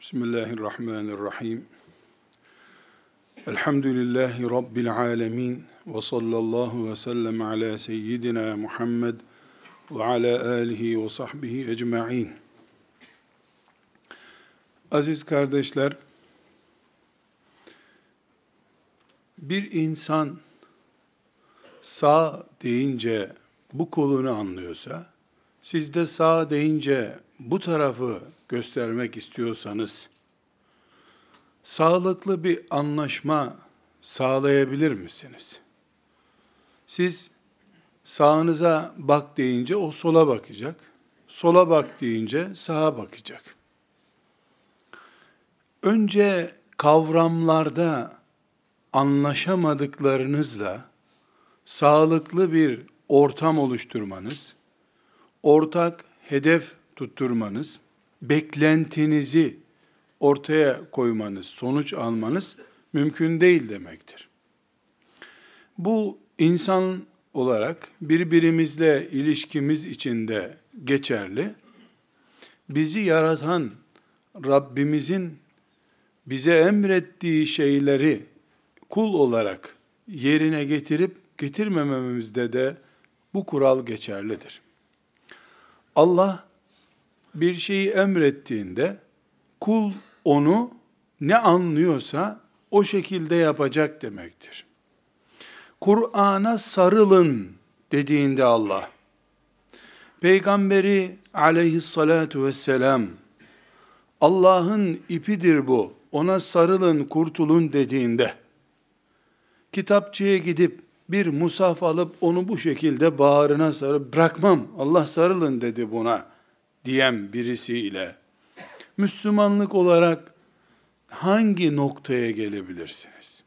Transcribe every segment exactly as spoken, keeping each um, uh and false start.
Bismillahirrahmanirrahim. Elhamdülillahi Rabbil alemin. Ve sallallahu ve sellem ala seyyidina Muhammed ve ala alihi ve sahbihi ecma'in. Aziz kardeşler, bir insan sağ deyince bu kolunu anlıyorsa, siz de sağ deyince bu tarafı göstermek istiyorsanız, sağlıklı bir anlaşma sağlayabilir misiniz? Siz sağınıza bak deyince o sola bakacak, sola bak deyince sağa bakacak. Önce kavramlarda anlaşamadıklarınızla sağlıklı bir ortam oluşturmanız, ortak hedef tutturmanız, beklentinizi ortaya koymanız, sonuç almanız mümkün değil demektir. Bu insan olarak birbirimizle ilişkimiz içinde geçerli. Bizi yaratan Rabbimizin bize emrettiği şeyleri kul olarak yerine getirip getirmememizde de bu kural geçerlidir. Allah bir şeyi emrettiğinde kul onu ne anlıyorsa o şekilde yapacak demektir. Kur'an'a sarılın dediğinde Allah, Peygamberi aleyhissalatu vesselam, Allah'ın ipidir bu, ona sarılın, kurtulun dediğinde, kitapçıya gidip bir musaf alıp onu bu şekilde bağrına sarıp, bırakmam, Allah sarılın dedi buna, diyen birisiyle, Müslümanlık olarak hangi noktaya gelebilirsiniz?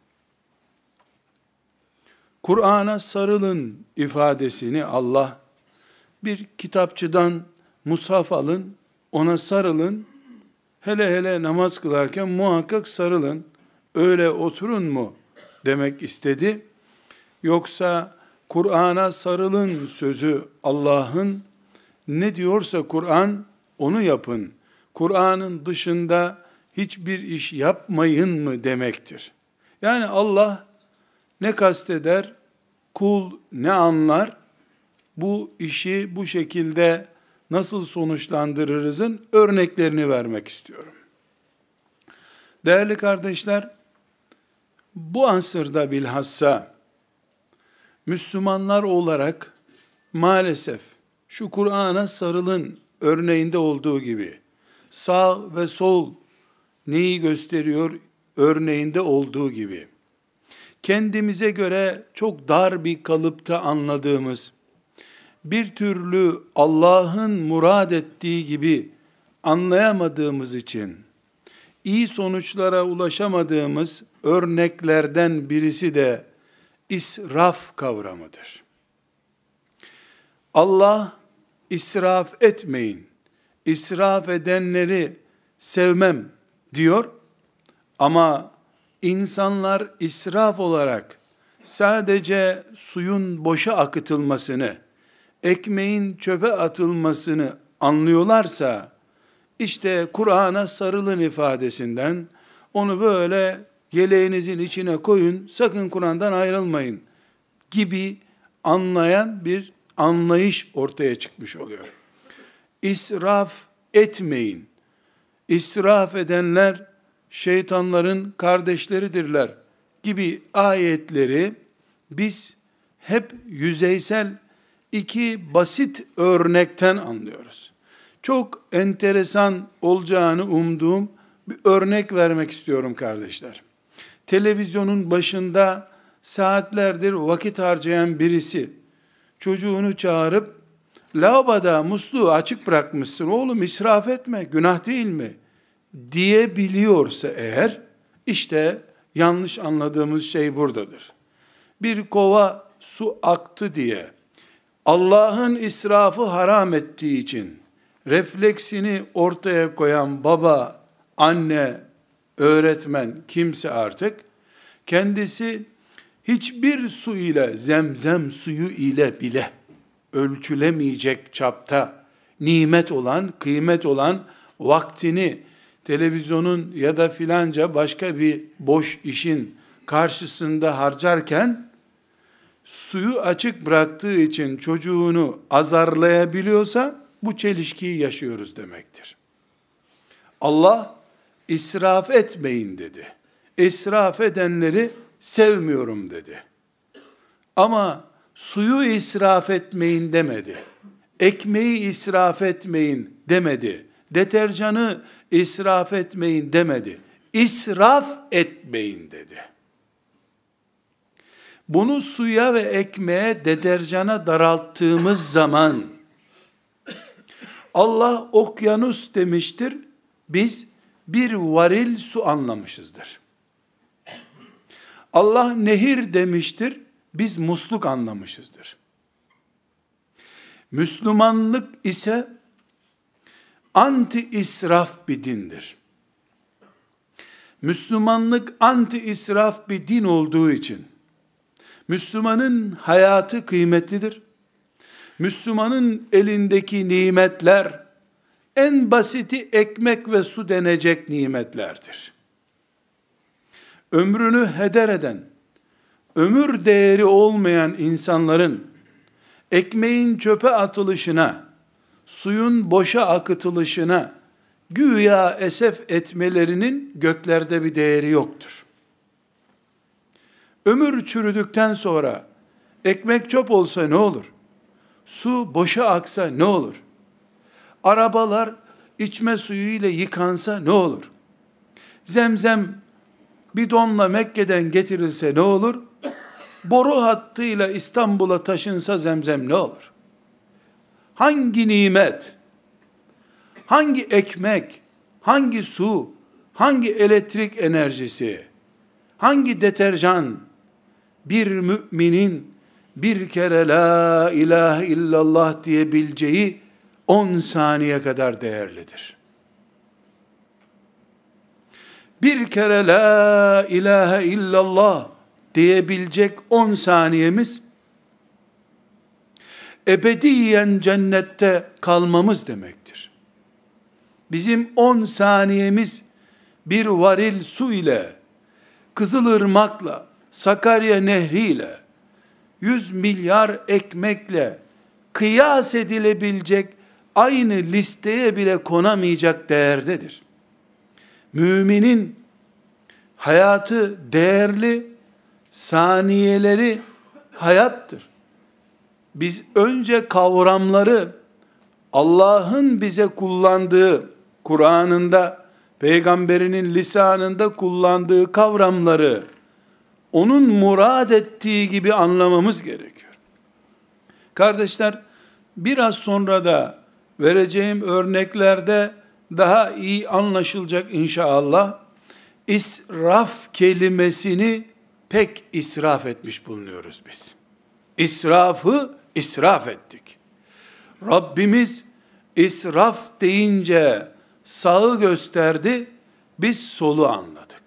Kur'an'a sarılın ifadesini Allah, bir kitapçıdan mushaf alın, ona sarılın, hele hele namaz kılarken muhakkak sarılın, öyle oturun mu demek istedi? Yoksa Kur'an'a sarılın sözü Allah'ın, ne diyorsa Kur'an onu yapın, Kur'an'ın dışında hiçbir iş yapmayın mı demektir. Yani Allah ne kasteder, kul ne anlar, bu işi bu şekilde nasıl sonuçlandırırızın örneklerini vermek istiyorum. Değerli kardeşler, bu asırda bilhassa Müslümanlar olarak maalesef şu Kur'an'a sarılın örneğinde olduğu gibi sağ ve sol neyi gösteriyor örneğinde olduğu gibi kendimize göre çok dar bir kalıpta anladığımız, bir türlü Allah'ın murad ettiği gibi anlayamadığımız için iyi sonuçlara ulaşamadığımız örneklerden birisi de israf kavramıdır. Allah israf etmeyin, israf edenleri sevmem diyor ama insanlar israf olarak sadece suyun boşa akıtılmasını, ekmeğin çöpe atılmasını anlıyorlarsa, işte Kur'an'a sarılın ifadesinden, onu böyle yeleğinizin içine koyun, sakın Kur'an'dan ayrılmayın gibi anlayan bir anlayış ortaya çıkmış oluyor. İsraf etmeyin. İsraf edenler şeytanların kardeşleridirler gibi ayetleri biz hep yüzeysel iki basit örnekten anlıyoruz. Çok enteresan olacağını umduğum bir örnek vermek istiyorum kardeşler. Televizyonun başında saatlerdir vakit harcayan birisi çocuğunu çağırıp, lavaboda musluğu açık bırakmışsın oğlum, israf etme, günah değil mi diyebiliyorsa eğer, işte yanlış anladığımız şey buradadır. Bir kova su aktı diye Allah'ın israfı haram ettiği için refleksini ortaya koyan baba, anne, öğretmen kimse artık, kendisi hiçbir su ile, zemzem suyu ile bile ölçülemeyecek çapta nimet olan, kıymet olan vaktini televizyonun ya da filanca başka bir boş işin karşısında harcarken, suyu açık bıraktığı için çocuğunu azarlayabiliyorsa, bu çelişkiyi yaşıyoruz demektir. Allah, israf etmeyin dedi. İsraf edenleri sevmiyorum dedi. Ama suyu israf etmeyin demedi. Ekmeği israf etmeyin demedi. Deterjanı israf etmeyin demedi. İsraf etmeyin dedi. Bunu suya ve ekmeğe, deterjana daralttığımız zaman, Allah okyanus demiştir, biz bir varil su anlamışızdır. Allah nehir demiştir, biz musluk anlamışızdır. Müslümanlık ise anti-israf bir dindir. Müslümanlık anti-israf bir din olduğu için, Müslümanın hayatı kıymetlidir. Müslümanın elindeki nimetler, en basiti ekmek ve su denecek nimetlerdir. Ömrünü heder eden, ömür değeri olmayan insanların, ekmeğin çöpe atılışına, suyun boşa akıtılışına, güya esef etmelerinin göklerde bir değeri yoktur. Ömür çürüdükten sonra, ekmek çöp olsa ne olur? Su boşa aksa ne olur? Arabalar içme suyu ile yıkansa ne olur? Zemzem bidonla Mekke'den getirilse ne olur? Boru hattıyla İstanbul'a taşınsa zemzem ne olur? Hangi nimet, hangi ekmek, hangi su, hangi elektrik enerjisi, hangi deterjan bir müminin bir kere la ilahe illallah diyebileceği on saniye kadar değerlidir. Bir kere la ilahe illallah diyebilecek on saniyemiz, ebediyen cennette kalmamız demektir. Bizim on saniyemiz bir varil su ile, Kızılırmak'la, Sakarya Nehri ile, yüz milyar ekmekle kıyas edilebilecek, aynı listeye bile konamayacak değerdedir. Müminin hayatı değerli, saniyeleri hayattır. Biz önce kavramları, Allah'ın bize kullandığı, Kur'an'ında, Peygamberinin lisanında kullandığı kavramları, onun murad ettiği gibi anlamamız gerekiyor. Kardeşler, biraz sonra da vereceğim örneklerde daha iyi anlaşılacak inşallah. İsraf kelimesini pek israf etmiş bulunuyoruz biz. İsrafı israf ettik. Rabbimiz israf deyince sağı gösterdi, biz solu anladık.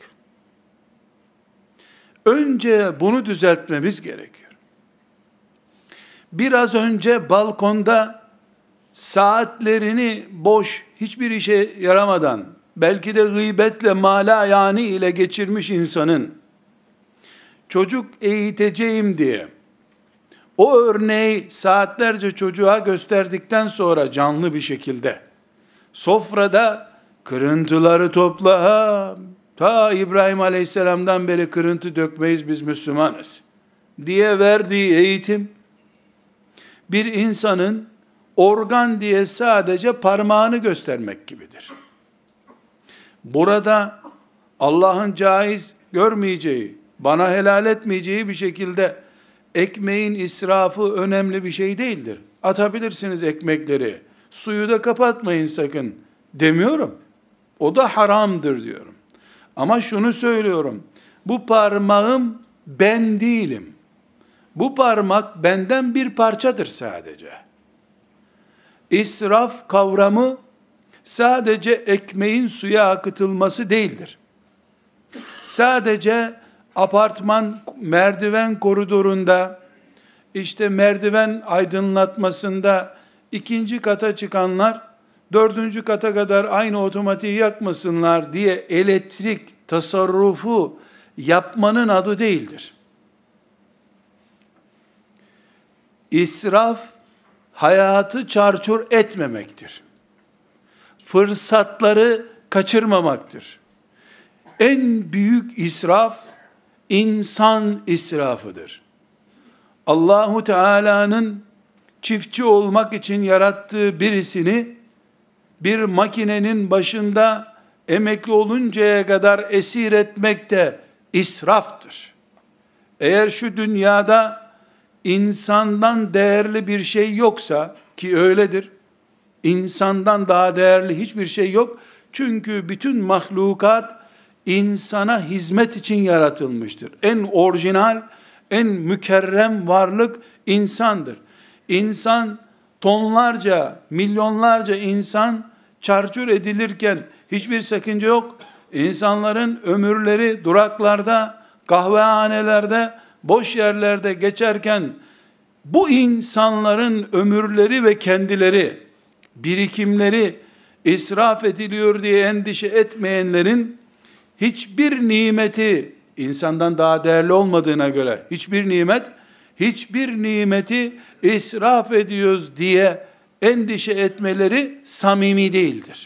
Önce bunu düzeltmemiz gerekiyor. Biraz önce balkonda saatlerini boş, hiçbir işe yaramadan, belki de gıybetle, mala yani ile geçirmiş insanın, çocuk eğiteceğim diye, o örneği saatlerce çocuğa gösterdikten sonra canlı bir şekilde, sofrada kırıntıları topla, ta İbrahim Aleyhisselam'dan beri kırıntı dökmeyiz biz Müslümanız diye verdiği eğitim, bir insanın organ diye sadece parmağını göstermek gibidir. Burada Allah'ın caiz görmeyeceği, bana helal etmeyeceği bir şekilde ekmeğin israfı önemli bir şey değildir. Atabilirsiniz ekmekleri, suyu da kapatmayın sakın demiyorum. O da haramdır diyorum. Ama şunu söylüyorum, bu parmağım ben değilim. Bu parmak benden bir parçadır sadece. İsraf kavramı sadece ekmeğin suya akıtılması değildir. Sadece apartman merdiven koridorunda, işte merdiven aydınlatmasında ikinci kata çıkanlar dördüncü kata kadar aynı otomatiği yakmasınlar diye elektrik tasarrufu yapmanın adı değildir. İsraf, hayatı çarçur etmemektir. Fırsatları kaçırmamaktır. En büyük israf, insan israfıdır. Allahu Teala'nın çiftçi olmak için yarattığı birisini, bir makinenin başında emekli oluncaya kadar esir etmek de israftır. Eğer şu dünyada insandan değerli bir şey yoksa, ki öyledir, insandan daha değerli hiçbir şey yok. Çünkü bütün mahlukat insana hizmet için yaratılmıştır. En orijinal, en mükerrem varlık insandır. İnsan, tonlarca, milyonlarca insan çarçur edilirken hiçbir sakınca yok. İnsanların ömürleri duraklarda, kahvehanelerde, boş yerlerde geçerken bu insanların ömürleri ve kendileri, birikimleri israf ediliyor diye endişe etmeyenlerin hiçbir nimeti insandan daha değerli olmadığına göre hiçbir nimet, hiçbir nimeti israf ediyoruz diye endişe etmeleri samimi değildir.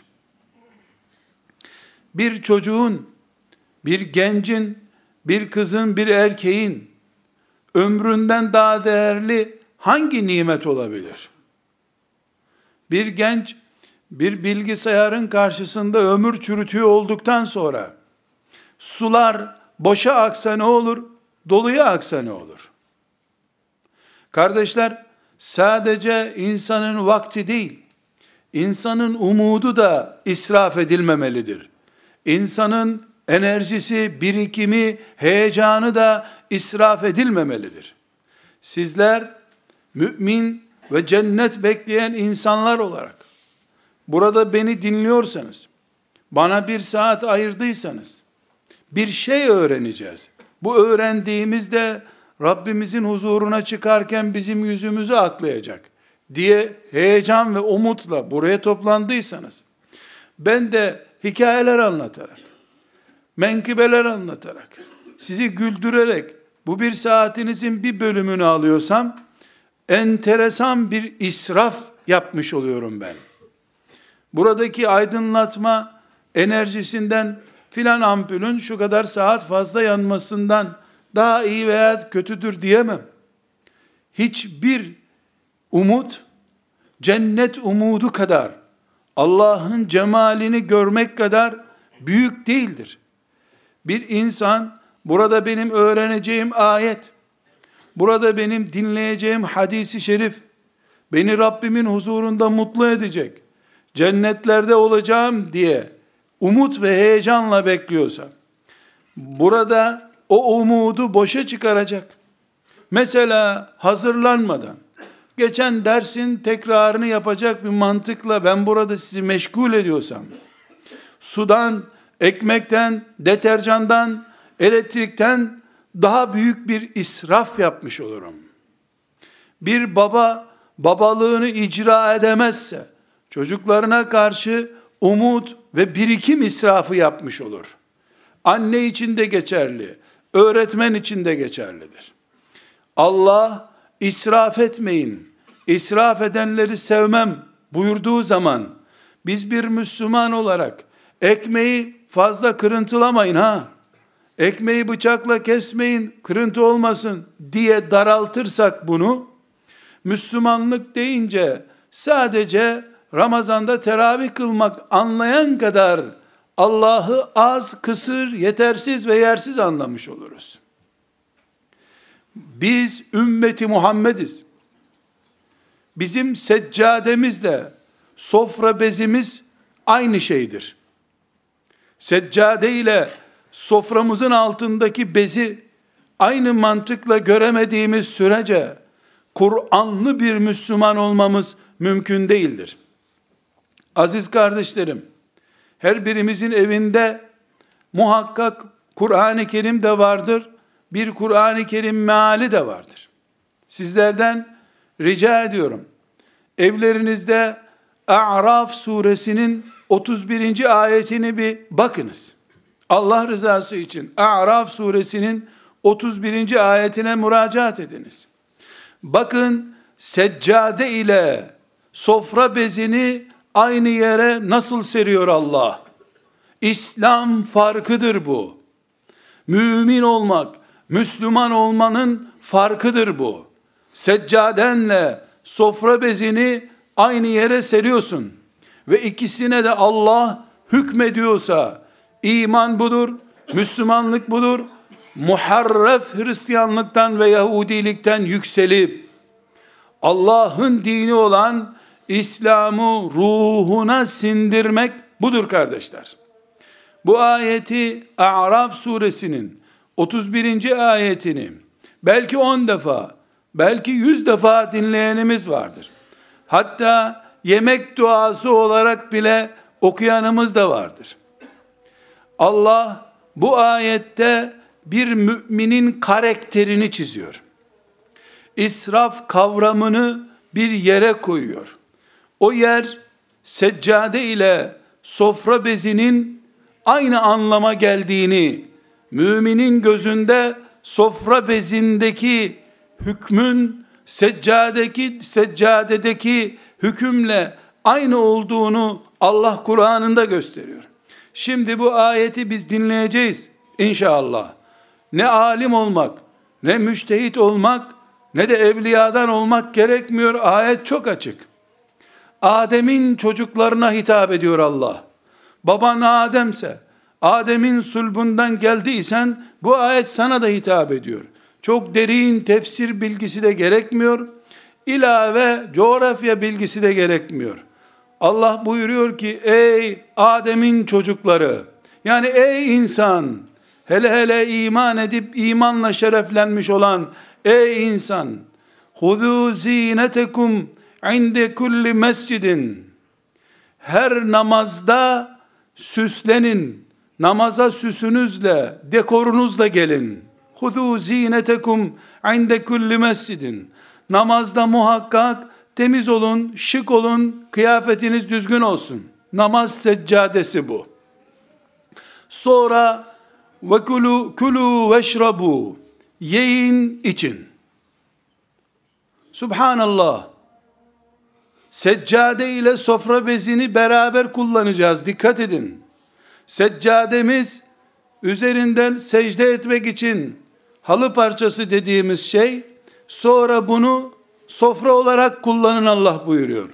Bir çocuğun, bir gencin, bir kızın, bir erkeğin ömründen daha değerli hangi nimet olabilir? Bir genç bir bilgisayarın karşısında ömür çürütüyor olduktan sonra sular boşa aksa ne olur? Doluya aksa ne olur? Kardeşler, sadece insanın vakti değil, insanın umudu da israf edilmemelidir. İnsanın enerjisi, birikimi, heyecanı da israf edilmemelidir. Sizler mümin ve cennet bekleyen insanlar olarak burada beni dinliyorsanız, bana bir saat ayırdıysanız, bir şey öğreneceğiz. Bu öğrendiğimizde Rabbimizin huzuruna çıkarken bizim yüzümüzü aklayacak diye heyecan ve umutla buraya toplandıysanız, ben de hikayeler anlatarak, menkıbeler anlatarak, sizi güldürerek bu bir saatinizin bir bölümünü alıyorsam, enteresan bir israf yapmış oluyorum ben. Buradaki aydınlatma enerjisinden filan ampulün şu kadar saat fazla yanmasından daha iyi veya kötüdür diyemem. Hiçbir umut cennet umudu kadar, Allah'ın cemalini görmek kadar büyük değildir. Bir insan burada benim öğreneceğim ayet, burada benim dinleyeceğim hadisi şerif beni Rabbimin huzurunda mutlu edecek, cennetlerde olacağım diye umut ve heyecanla bekliyorsa, burada o umudu boşa çıkaracak. Mesela hazırlanmadan, geçen dersin tekrarını yapacak bir mantıkla ben burada sizi meşgul ediyorsam, sudan, ekmekten, deterjandan, elektrikten daha büyük bir israf yapmış olurum. Bir baba babalığını icra edemezse, çocuklarına karşı umut ve birikim israfı yapmış olur. Anne için de geçerli, öğretmen için de geçerlidir. Allah israf etmeyin, israf edenleri sevmem buyurduğu zaman, biz bir Müslüman olarak ekmeği fazla kırıntılamayın ha, ekmeği bıçakla kesmeyin, kırıntı olmasın diye daraltırsak bunu, Müslümanlık deyince sadece Ramazan'da teravih kılmak anlayan kadar Allah'ı az, kısır, yetersiz ve yersiz anlamış oluruz. Biz ümmeti Muhammediz. Bizim seccademizle sofra bezimiz aynı şeydir. Seccade ile soframızın altındaki bezi aynı mantıkla göremediğimiz sürece Kur'anlı bir Müslüman olmamız mümkün değildir. Aziz kardeşlerim, her birimizin evinde muhakkak Kur'an-ı Kerim de vardır, bir Kur'an-ı Kerim meali de vardır. Sizlerden rica ediyorum, evlerinizde A'raf suresinin otuz birinci ayetini bir bakınız. Allah rızası için A'raf suresinin otuz birinci ayetine müracaat ediniz. Bakın, seccade ile sofra bezini aynı yere nasıl seriyor Allah? İslam farkıdır bu. Mümin olmak, Müslüman olmanın farkıdır bu. Seccadenle sofra bezini aynı yere seriyorsun. Ve ikisine de Allah hükmediyorsa, iman budur, Müslümanlık budur, muharref Hristiyanlıktan ve Yahudilikten yükselip, Allah'ın dini olan İslam'ı ruhuna sindirmek budur kardeşler. Bu ayeti A'raf suresinin otuz birinci ayetini belki on defa, belki yüz defa dinleyenimiz vardır. Hatta yemek duası olarak bile okuyanımız da vardır. Allah bu ayette bir müminin karakterini çiziyor. İsraf kavramını bir yere koyuyor. O yer seccade ile sofra bezinin aynı anlama geldiğini, müminin gözünde sofra bezindeki hükmün seccadedeki seccadedeki hükümle aynı olduğunu Allah Kur'an'ında gösteriyor. Şimdi bu ayeti biz dinleyeceğiz inşallah. Ne alim olmak, ne müştehit olmak, ne de evliyadan olmak gerekmiyor. Ayet çok açık. Adem'in çocuklarına hitap ediyor Allah. Baban Adem'se, Adem'in sulbundan geldiysen, bu ayet sana da hitap ediyor. Çok derin tefsir bilgisi de gerekmiyor. İlave coğrafya bilgisi de gerekmiyor. Allah buyuruyor ki, ey Adem'in çocukları, yani ey insan, hele hele iman edip imanla şereflenmiş olan ey insan, خُذُوا زِينَتَكُمْ عِنْدَ كُلِّ mescidin, her namazda süslenin, namaza süsünüzle, dekorunuzla gelin. خُذُوا زِينَتَكُمْ عِنْدَ كُلِّ mescidin, namazda muhakkak temiz olun, şık olun, kıyafetiniz düzgün olsun. Namaz seccadesi bu. Sonra ve kulu kulu veşrabu, yiyin için. Subhanallah. Seccade ile sofra bezini beraber kullanacağız. Dikkat edin. Seccademiz üzerinden secde etmek için halı parçası dediğimiz şey, sonra bunu sofra olarak kullanın Allah buyuruyor.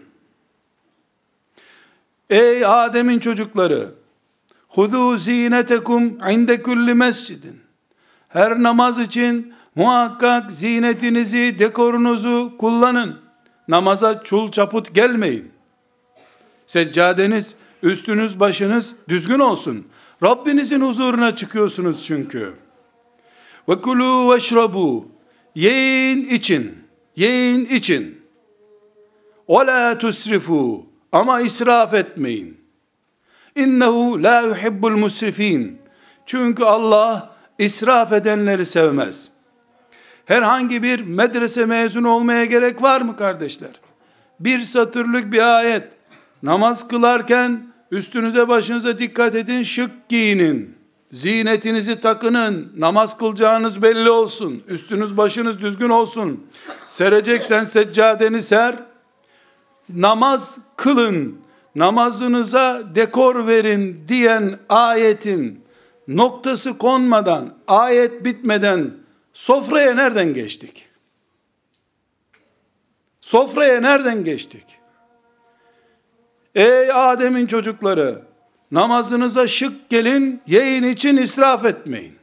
Ey Adem'in çocukları, خُذُوا زِينَتَكُمْ عِنْدَ كُلِّ mescidin, her namaz için muhakkak zinetinizi, dekorunuzu kullanın. Namaza çul çaput gelmeyin. Seccadeniz, üstünüz başınız düzgün olsun. Rabbinizin huzuruna çıkıyorsunuz çünkü. وَكُلُوا وَاشْرَبُوا, yiyin için, yiyin için. وَلَا تُسْرِفُوا, ama israf etmeyin. İnnehu la yuhibbul musrifin. Çünkü Allah israf edenleri sevmez. Herhangi bir medrese mezunu olmaya gerek var mı kardeşler? Bir satırlık bir ayet. Namaz kılarken üstünüze başınıza dikkat edin, şık giyinin. Zinetinizi takının. Namaz kılacağınız belli olsun. Üstünüz başınız düzgün olsun. Sereceksen seccadeni ser. Namaz kılın, namazınıza dekor verin diyen ayetin noktası konmadan, ayet bitmeden sofraya nereden geçtik? Sofraya nereden geçtik? Ey Adem'in çocukları, namazınıza şık gelin, yiyin için israf etmeyin.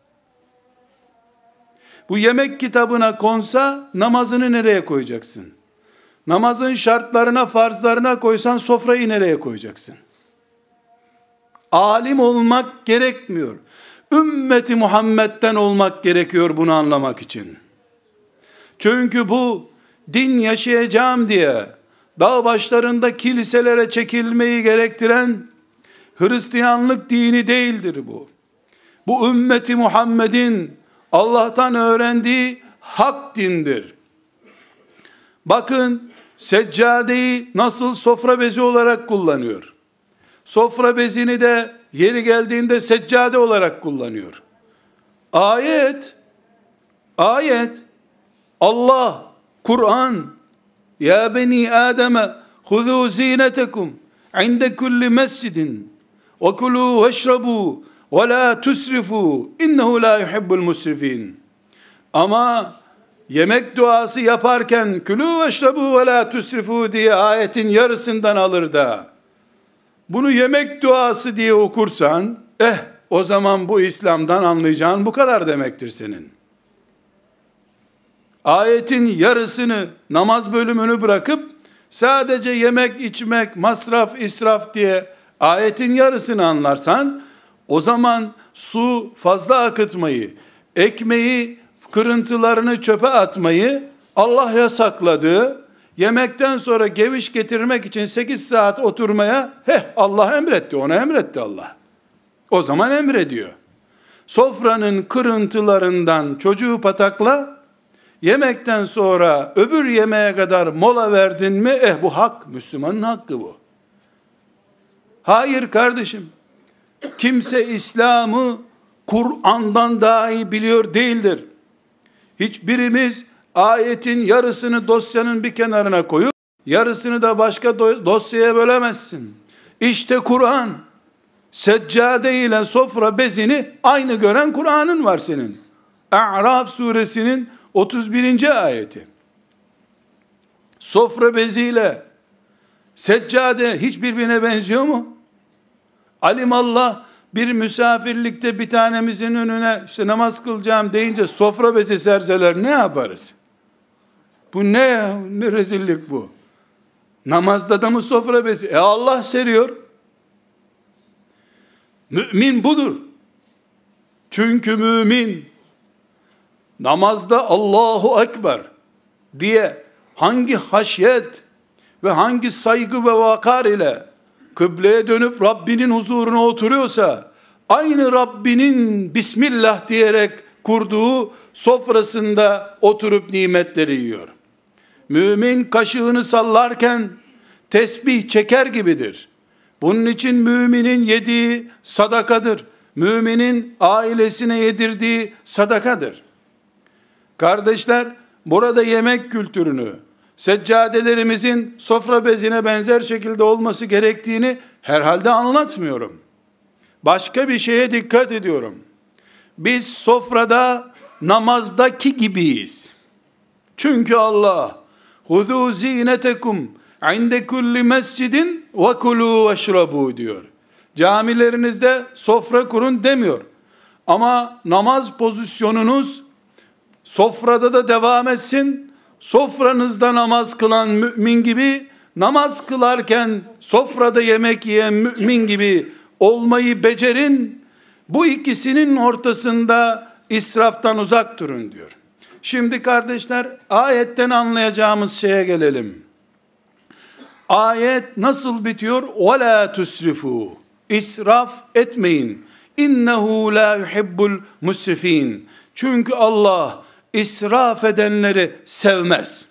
Bu yemek kitabına konsa namazını nereye koyacaksın? Namazın şartlarına, farzlarına koysan sofrayı nereye koyacaksın? Alim olmak gerekmiyor. Ümmeti Muhammed'den olmak gerekiyor bunu anlamak için. Çünkü bu din yaşayacağım diye dağ başlarında kiliselere çekilmeyi gerektiren Hristiyanlık dini değildir bu. Bu ümmeti Muhammed'in Allah'tan öğrendiği hak dindir. Bakın, seccadeyi nasıl sofra bezi olarak kullanıyor. Sofra bezini de yeri geldiğinde seccade olarak kullanıyor. Ayet, ayet, Allah, Kur'an, ya beni Adem'e huzu zinetekum inde kulli mescidin ve kulu veşrabu ve la tusrifu innehu la yuhibbul musrifin. Ama yemek duası yaparken külü veşrabu ve la tusrifu diye ayetin yarısından alır da bunu yemek duası diye okursan, eh o zaman bu İslam'dan anlayacağın bu kadar demektir senin. Ayetin yarısını, namaz bölümünü bırakıp sadece yemek, içmek, masraf, israf diye ayetin yarısını anlarsan, o zaman su fazla akıtmayı, ekmeği kırıntılarını çöpe atmayı Allah yasakladı. Yemekten sonra geviş getirmek için sekiz saat oturmaya, heh Allah emretti, ona emretti Allah. O zaman emrediyor. Sofranın kırıntılarından çocuğu patakla, yemekten sonra öbür yemeğe kadar mola verdin mi, eh bu hak, Müslümanın hakkı bu. Hayır kardeşim, kimse İslam'ı Kur'an'dan daha iyi biliyor değildir. Hiçbirimiz ayetin yarısını dosyanın bir kenarına koyup, yarısını da başka do- dosyaya bölemezsin. İşte Kur'an, seccade ile sofra bezini aynı gören Kur'an'ın var senin. A'raf suresinin otuz birinci ayeti. Sofra beziyle seccade hiç birbirine benziyor mu? Alimallah bir misafirlikte bir tanemizin önüne işte namaz kılacağım deyince sofra bezi serseler ne yaparız? Bu ne ya? Ne rezillik bu? Namazda da mı sofra bezi? E Allah seriyor. Mümin budur. Çünkü mümin namazda Allahu Ekber diye hangi haşyet ve hangi saygı ve vakar ile kıbleye dönüp Rabbinin huzuruna oturuyorsa, aynı Rabbinin Bismillah diyerek kurduğu sofrasında oturup nimetleri yiyor. Mümin kaşığını sallarken tesbih çeker gibidir. Bunun için müminin yediği sadakadır. Müminin ailesine yedirdiği sadakadır. Kardeşler, burada yemek kültürünü, seccadelerimizin sofra bezine benzer şekilde olması gerektiğini herhalde anlatmıyorum. Başka bir şeye dikkat ediyorum. Biz sofrada namazdaki gibiyiz. Çünkü Allah "Huzu zinetekum inde kulli mescidin ve kulu veşrabu" diyor. Camilerinizde sofra kurun demiyor. Ama namaz pozisyonunuz sofrada da devam etsin. Sofranızda namaz kılan mümin gibi, namaz kılarken sofrada yemek yiyen mümin gibi olmayı becerin. Bu ikisinin ortasında israftan uzak durun diyor. Şimdi kardeşler, ayetten anlayacağımız şeye gelelim. Ayet nasıl bitiyor? وَلَا تُسْرِفُوا İsraf etmeyin. İnnehu la yuhibbul musrifin. Çünkü Allah israf edenleri sevmez.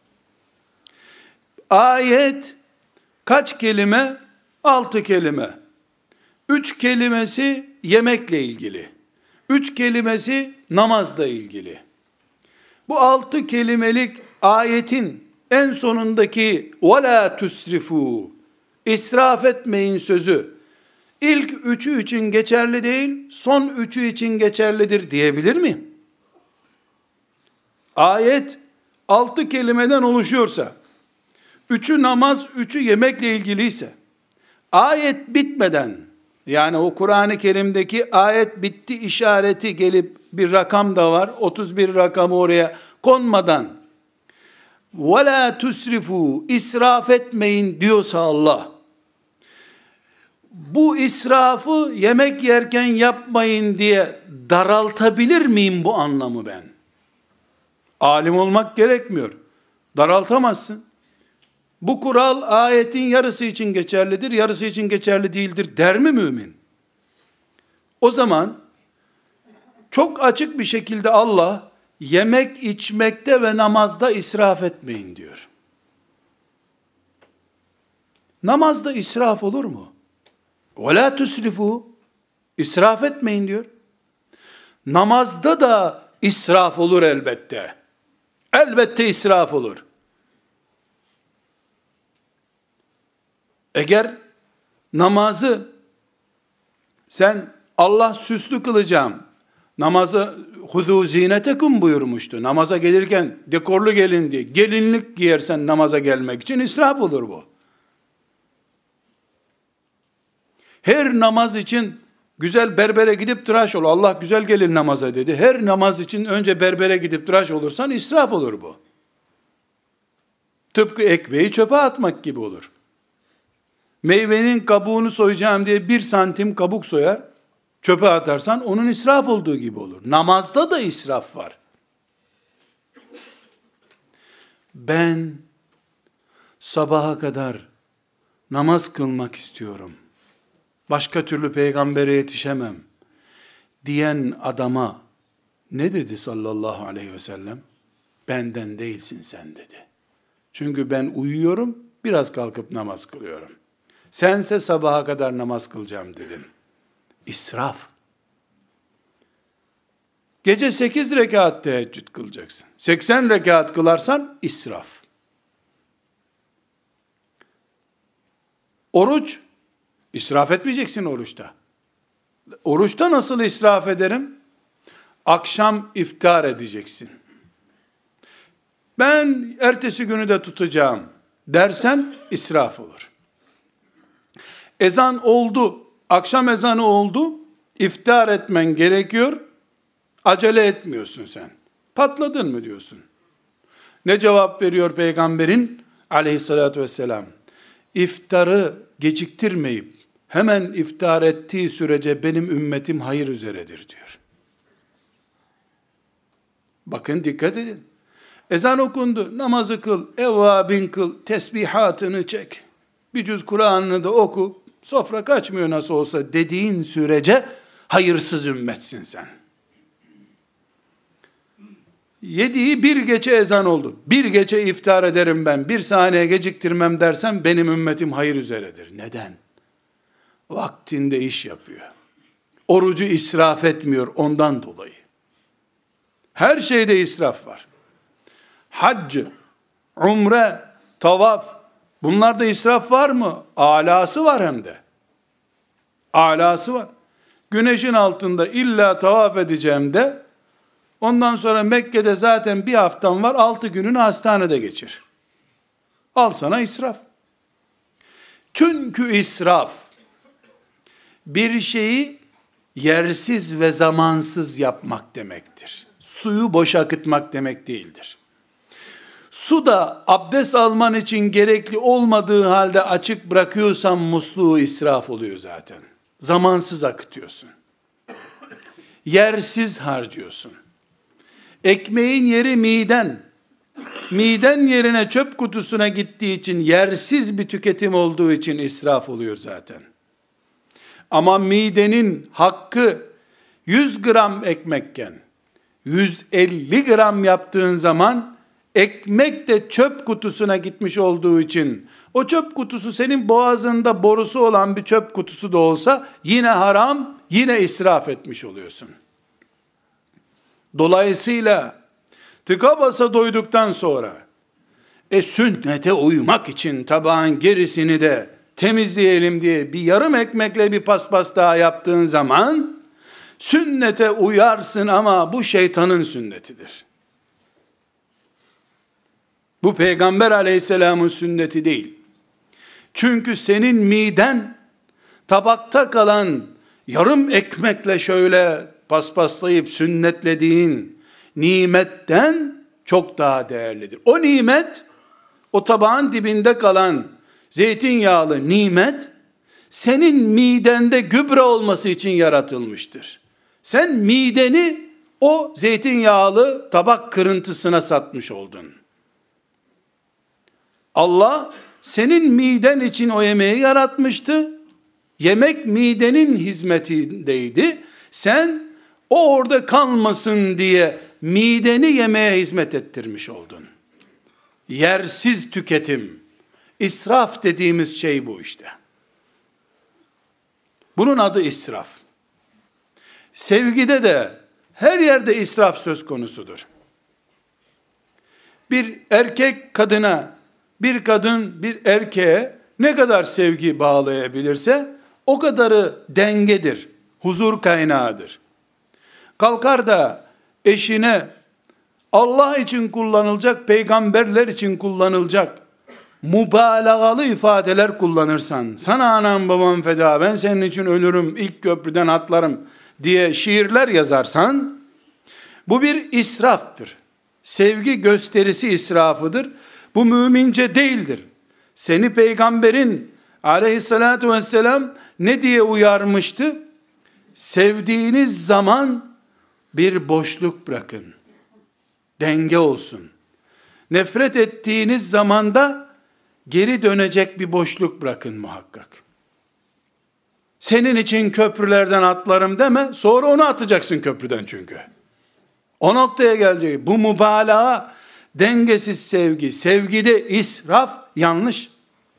Ayet kaç kelime? Altı kelime. Üç kelimesi yemekle ilgili. Üç kelimesi namazla ilgili. Bu altı kelimelik ayetin en sonundaki وَلَا تُسْرِفُوا İsraf etmeyin sözü ilk üçü için geçerli değil, son üçü için geçerlidir diyebilir miyim? Ayet altı kelimeden oluşuyorsa, üçü namaz, üçü yemekle ilgiliyse, ayet bitmeden, yani o Kur'an-ı Kerim'deki ayet bitti işareti gelip bir rakam da var, otuz bir rakamı oraya konmadan, وَلَا تُسْرِفُوا israf etmeyin diyorsa Allah, bu israfı yemek yerken yapmayın diye daraltabilir miyim bu anlamı ben? Alim olmak gerekmiyor. Daraltamazsın. Bu kural ayetin yarısı için geçerlidir, yarısı için geçerli değildir der mi mümin? O zaman çok açık bir şekilde Allah yemek içmekte ve namazda israf etmeyin diyor. Namazda israf olur mu? وَلَا تُسْرِفُوا İsraf etmeyin diyor. Namazda da israf olur elbette. Elbette israf olur. Eğer namazı sen Allah süslü kılacağım, namazı hudu zinetekum buyurmuştu. Namaza gelirken dekorlu gelin diye gelinlik giyersen namaza gelmek için israf olur bu. Her namaz için güzel berbere gidip tıraş ol. Allah güzel gelin namaza dedi. Her namaz için önce berbere gidip tıraş olursan israf olur bu. Tıpkı ekmeği çöpe atmak gibi olur. Meyvenin kabuğunu soyacağım diye bir santim kabuk soyar, çöpe atarsan onun israf olduğu gibi olur. Namazda da israf var. Ben sabaha kadar namaz kılmak istiyorum, başka türlü peygambere yetişemem diyen adama ne dedi sallallahu aleyhi ve sellem? Benden değilsin sen dedi. Çünkü ben uyuyorum, biraz kalkıp namaz kılıyorum. Sense sabaha kadar namaz kılacağım dedin. İsraf. Gece sekiz rekat teheccüd kılacaksın. seksen rekat kılarsan israf. Oruç, israf etmeyeceksin oruçta. Oruçta nasıl israf ederim? Akşam iftar edeceksin. Ben ertesi günü de tutacağım dersen israf olur. Ezan oldu, akşam ezanı oldu, iftar etmen gerekiyor, acele etmiyorsun sen. Patladın mı diyorsun. Ne cevap veriyor Peygamberin aleyhissalatü vesselam? İftarı geciktirmeyip hemen iftar ettiği sürece benim ümmetim hayır üzeredir diyor. Bakın dikkat edin. Ezan okundu, namazı kıl, evvabin kıl, tesbihatını çek, bir cüz Kur'an'ını da oku, sofra kaçmıyor nasıl olsa dediğin sürece hayırsız ümmetsin sen. Yediği bir gece ezan oldu. Bir gece iftar ederim ben, bir saniye geciktirmem dersen benim ümmetim hayır üzeredir. Neden? Vaktinde iş yapıyor. Orucu israf etmiyor ondan dolayı. Her şeyde israf var. Hac, umre, tavaf, bunlarda israf var mı? Alası var hem de. Alası var. Güneşin altında illa tavaf edeceğim de, ondan sonra Mekke'de zaten bir haftan var, altı gününü hastanede geçir. Al sana israf. Çünkü israf, bir şeyi yersiz ve zamansız yapmak demektir. Suyu boş akıtmak demek değildir. Su da abdest alman için gerekli olmadığı halde açık bırakıyorsan musluğu israf oluyor zaten. Zamansız akıtıyorsun. Yersiz harcıyorsun. Ekmeğin yeri miden. Miden yerine çöp kutusuna gittiği için yersiz bir tüketim olduğu için israf oluyor zaten. Ama midenin hakkı yüz gram ekmekken yüz elli gram yaptığın zaman ekmek de çöp kutusuna gitmiş olduğu için o çöp kutusu senin boğazında borusu olan bir çöp kutusu da olsa yine haram, yine israf etmiş oluyorsun. Dolayısıyla tıka basa doyduktan sonra e sünnete uymak için tabağın gerisini de temizleyelim diye bir yarım ekmekle bir paspas daha yaptığın zaman sünnete uyarsın ama bu şeytanın sünnetidir. Bu Peygamber aleyhisselamın sünneti değil. Çünkü senin miden tabakta kalan yarım ekmekle şöyle paspaslayıp sünnetlediğin nimetten çok daha değerlidir. O nimet, o tabağın dibinde kalan zeytinyağlı nimet, senin midende gübre olması için yaratılmıştır. Sen mideni o zeytinyağlı tabak kırıntısına satmış oldun. Allah senin miden için o yemeği yaratmıştı. Yemek midenin hizmetindeydi. Sen o orada kalmasın diye mideni yemeğe hizmet ettirmiş oldun. Yersiz tüketim, İsraf dediğimiz şey bu işte. Bunun adı israf. Sevgide de her yerde israf söz konusudur. Bir erkek kadına, bir kadın bir erkeğe ne kadar sevgi bağlayabilirse o kadarı dengedir, huzur kaynağıdır. Kalkar da eşine Allah için kullanılacak, peygamberler için kullanılacak mübalağalı ifadeler kullanırsan, sana anam babam feda, ben senin için ölürüm, ilk köprüden atlarım diye şiirler yazarsan, bu bir israftır. Sevgi gösterisi israfıdır. Bu mümince değildir. Seni peygamberin aleyhissalatu vesselam ne diye uyarmıştı? Sevdiğiniz zaman bir boşluk bırakın. Denge olsun. Nefret ettiğiniz zamanda geri dönecek bir boşluk bırakın muhakkak. Senin için köprülerden atlarım deme, sonra onu atacaksın köprüden çünkü. O noktaya gelecek. Bu mübalağa, dengesiz sevgi, sevgide israf yanlış.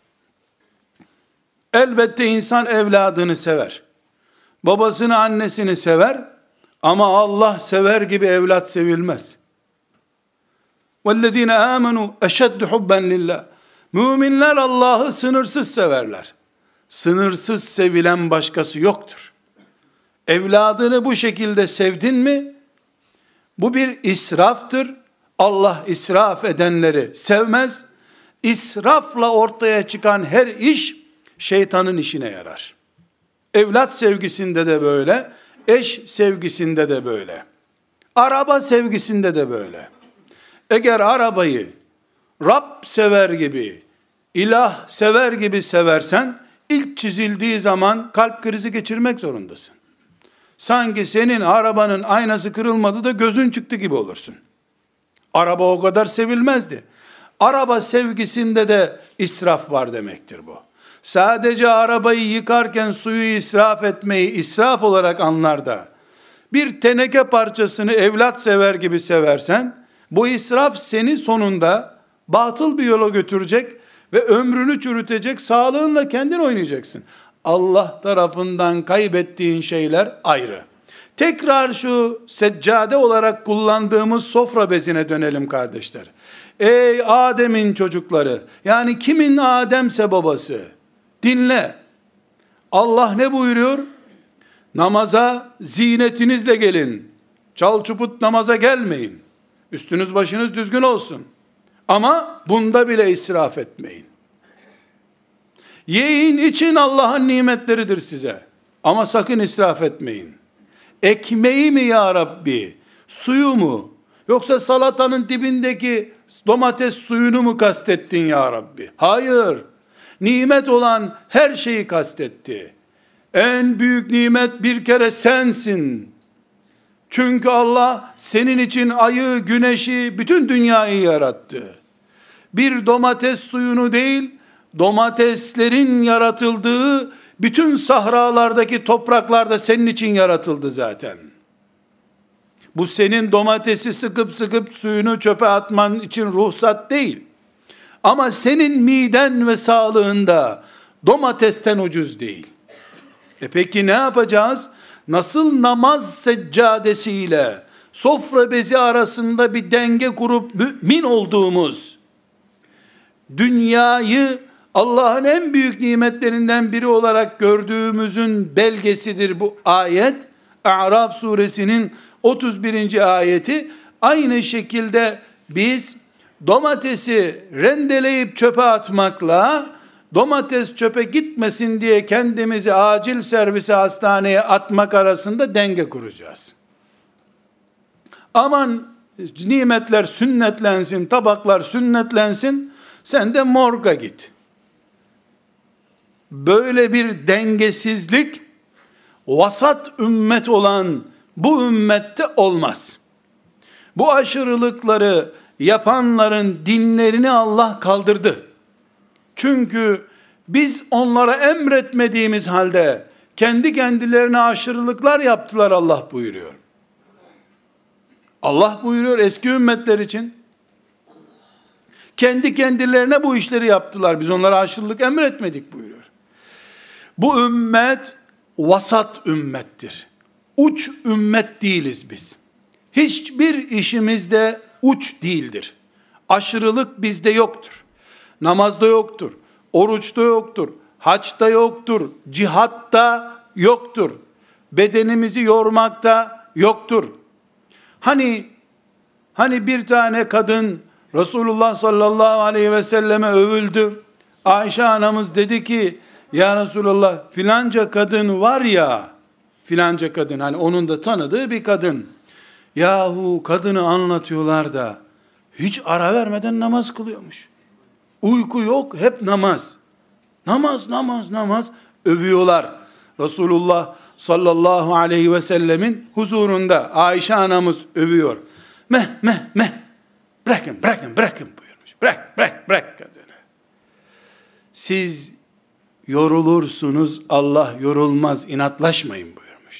Elbette insan evladını sever. Babasını, annesini sever ama Allah sever gibi evlat sevilmez. وَالَّذ۪ينَ آمَنُوا اَشَدُّ حُبًّا لِلّٰهِ Müminler Allah'ı sınırsız severler. Sınırsız sevilen başkası yoktur. Evladını bu şekilde sevdin mi, bu bir israftır. Allah israf edenleri sevmez. İsrafla ortaya çıkan her iş şeytanın işine yarar. Evlat sevgisinde de böyle, eş sevgisinde de böyle, araba sevgisinde de böyle. Eğer arabayı Rab sever gibi, ilah sever gibi seversen, ilk çizildiği zaman kalp krizi geçirmek zorundasın. Sanki senin arabanın aynası kırılmadı da gözün çıktı gibi olursun. Araba o kadar sevilmezdi. Araba sevgisinde de israf var demektir bu. Sadece arabayı yıkarken suyu israf etmeyi israf olarak anlar da, bir teneke parçasını evlat sever gibi seversen, bu israf seni sonunda batıl bir yola götürecek ve ömrünü çürütecek, sağlığınla kendin oynayacaksın. Allah tarafından kaybettiğin şeyler ayrı. Tekrar şu seccade olarak kullandığımız sofra bezine dönelim kardeşler. Ey Adem'in çocukları, yani kimin Adem'se babası, dinle. Allah ne buyuruyor? Namaza zinetinizle gelin. Çal çuput namaza gelmeyin. Üstünüz başınız düzgün olsun. Ama bunda bile israf etmeyin. Yiyin için Allah'ın nimetleridir size. Ama sakın israf etmeyin. Ekmeği mi ya Rabbi? Suyu mu? Yoksa salatanın dibindeki domates suyunu mu kastettin ya Rabbi? Hayır. Nimet olan her şeyi kastetti. En büyük nimet bir kere sensin. Çünkü Allah senin için ayı, güneşi, bütün dünyayı yarattı. Bir domates suyunu değil, domateslerin yaratıldığı bütün sahralardaki topraklar da senin için yaratıldı zaten. Bu senin domatesi sıkıp sıkıp suyunu çöpe atman için ruhsat değil. Ama senin miden ve sağlığında domatesten ucuz değil. E peki ne yapacağız? Nasıl namaz seccadesiyle sofra bezi arasında bir denge kurup mümin olduğumuz, dünyayı Allah'ın en büyük nimetlerinden biri olarak gördüğümüzün belgesidir bu ayet. A'raf suresinin otuz birinci ayeti. Aynı şekilde biz domatesi rendeleyip çöpe atmakla, domates çöpe gitmesin diye kendimizi acil servise, hastaneye atmak arasında denge kuracağız. Aman nimetler sünnetlensin, tabaklar sünnetlensin, sen de morga git. Böyle bir dengesizlik, vasat ümmet olan bu ümmette olmaz. Bu aşırılıkları yapanların dinlerini Allah kaldırdı. Çünkü biz onlara emretmediğimiz halde kendi kendilerine aşırılıklar yaptılar, Allah buyuruyor. Allah buyuruyor eski ümmetler için. Kendi kendilerine bu işleri yaptılar. Biz onlara aşırılık emretmedik buyuruyor. Bu ümmet vasat ümmettir. Uç ümmet değiliz biz. Hiçbir işimizde uç değildir. Aşırılık bizde yoktur. Namazda yoktur. Oruçta yoktur. Haçta yoktur. Cihatta yoktur. Bedenimizi yormakta yoktur. Hani hani bir tane kadın Resulullah sallallahu aleyhi ve selleme övüldü. Ayşe anamız dedi ki, ya Resulullah filanca kadın var ya, filanca kadın, hani onun da tanıdığı bir kadın. Yahu kadını anlatıyorlar da hiç ara vermeden namaz kılıyormuş. Uyku yok, hep namaz. Namaz, namaz, namaz övüyorlar. Resulullah sallallahu aleyhi ve sellemin huzurunda Ayşe anamız övüyor. Meh, meh, meh. Bırakın, bırakın, bırakın buyurmuş. Bırak, bırak, bırak kadını. Siz yorulursunuz, Allah yorulmaz, inatlaşmayın buyurmuş.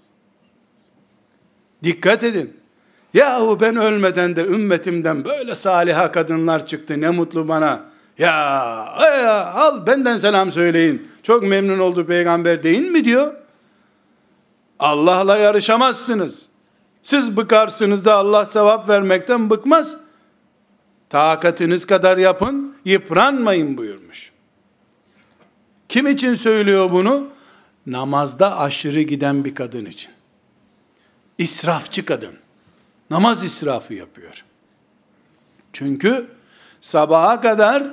Dikkat edin. Yahu ben ölmeden de ümmetimden böyle saliha kadınlar çıktı, ne mutlu bana. Ya, ya al benden selam söyleyin. Çok memnun oldu peygamber deyin mi diyor. Allah'la yarışamazsınız. Siz bıkarsınız da Allah sevap vermekten bıkmaz. Takatiniz kadar yapın, yıpranmayın buyurmuş. Kim için söylüyor bunu? Namazda aşırı giden bir kadın için. İsrafçı kadın. Namaz israfı yapıyor. Çünkü sabaha kadar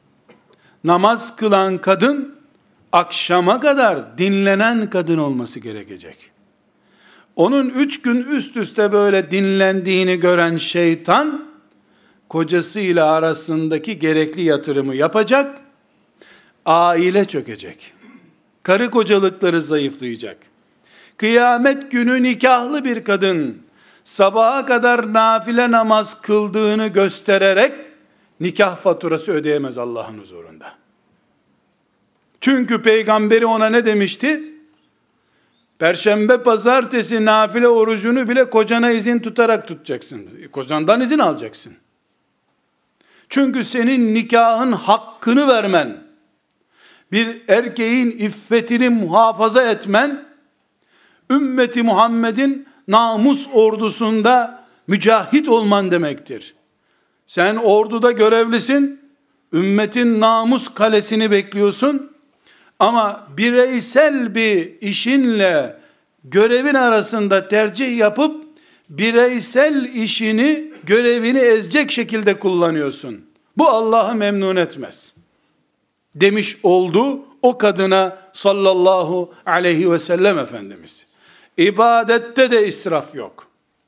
namaz kılan kadın, akşama kadar dinlenen kadın olması gerekecek. Onun üç gün üst üste böyle dinlendiğini gören şeytan, kocasıyla arasındaki gerekli yatırımı yapacak, aile çökecek. Karı kocalıkları zayıflayacak. Kıyamet günü nikahlı bir kadın, sabaha kadar nafile namaz kıldığını göstererek, nikah faturası ödeyemez Allah'ın huzurunda. Çünkü peygamberi ona ne demişti? Perşembe, pazartesi nafile orucunu bile kocana izin tutarak tutacaksın. Kocandan izin alacaksın. Çünkü senin nikahın hakkını vermen, bir erkeğin iffetini muhafaza etmen, ümmeti Muhammed'in namus ordusunda mücahit olman demektir. Sen orduda görevlisin, ümmetin namus kalesini bekliyorsun, ama bireysel bir işinle görevin arasında tercih yapıp, bireysel işini, görevini ezecek şekilde kullanıyorsun. Bu Allah'ı memnun etmez. Demiş oldu o kadına sallallahu aleyhi ve sellem Efendimiz. İbadette de israf yok.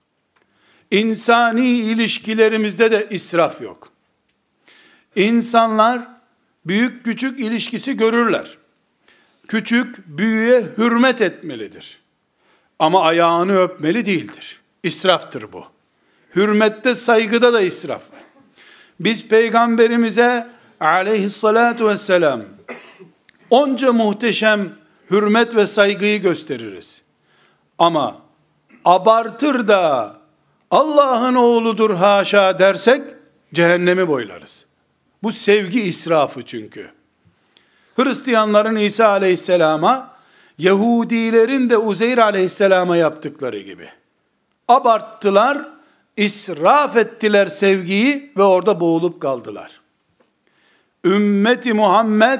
İnsani ilişkilerimizde de israf yok. İnsanlar büyük küçük ilişkisi görürler. Küçük büyüğe hürmet etmelidir. Ama ayağını öpmeli değildir. İsraftır bu. Hürmette, saygıda da israf var. Biz peygamberimize aleyhissalatu vesselam onca muhteşem hürmet ve saygıyı gösteririz. Ama abartır da Allah'ın oğludur haşa dersek cehennemi boylarız. Bu sevgi israfı çünkü. Hristiyanların İsa aleyhisselama, Yahudilerin de Uzeyr aleyhisselama yaptıkları gibi. Abarttılar, israf ettiler sevgiyi ve orada boğulup kaldılar. Ümmeti Muhammed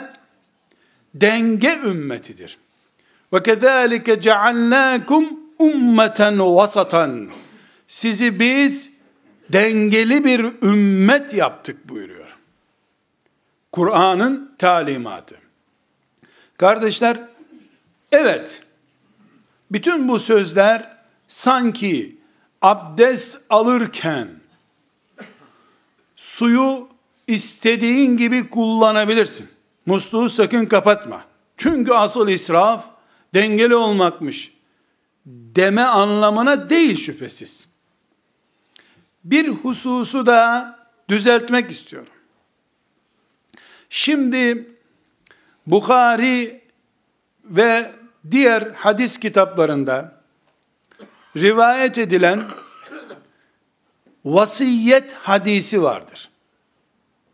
denge ümmetidir. Ve kezalike cealnakum ummeten vasatan. Sizi biz dengeli bir ümmet yaptık buyuruyor. Kur'an'ın talimatı. Kardeşler, evet, bütün bu sözler sanki abdest alırken suyu istediğin gibi kullanabilirsin. Musluğu sakın kapatma. Çünkü asıl israf dengeli olmakmış deme anlamına değil şüphesiz. Bir hususu da düzeltmek istiyorum. Şimdi Bukhari ve diğer hadis kitaplarında rivayet edilen vasiyet hadisi vardır.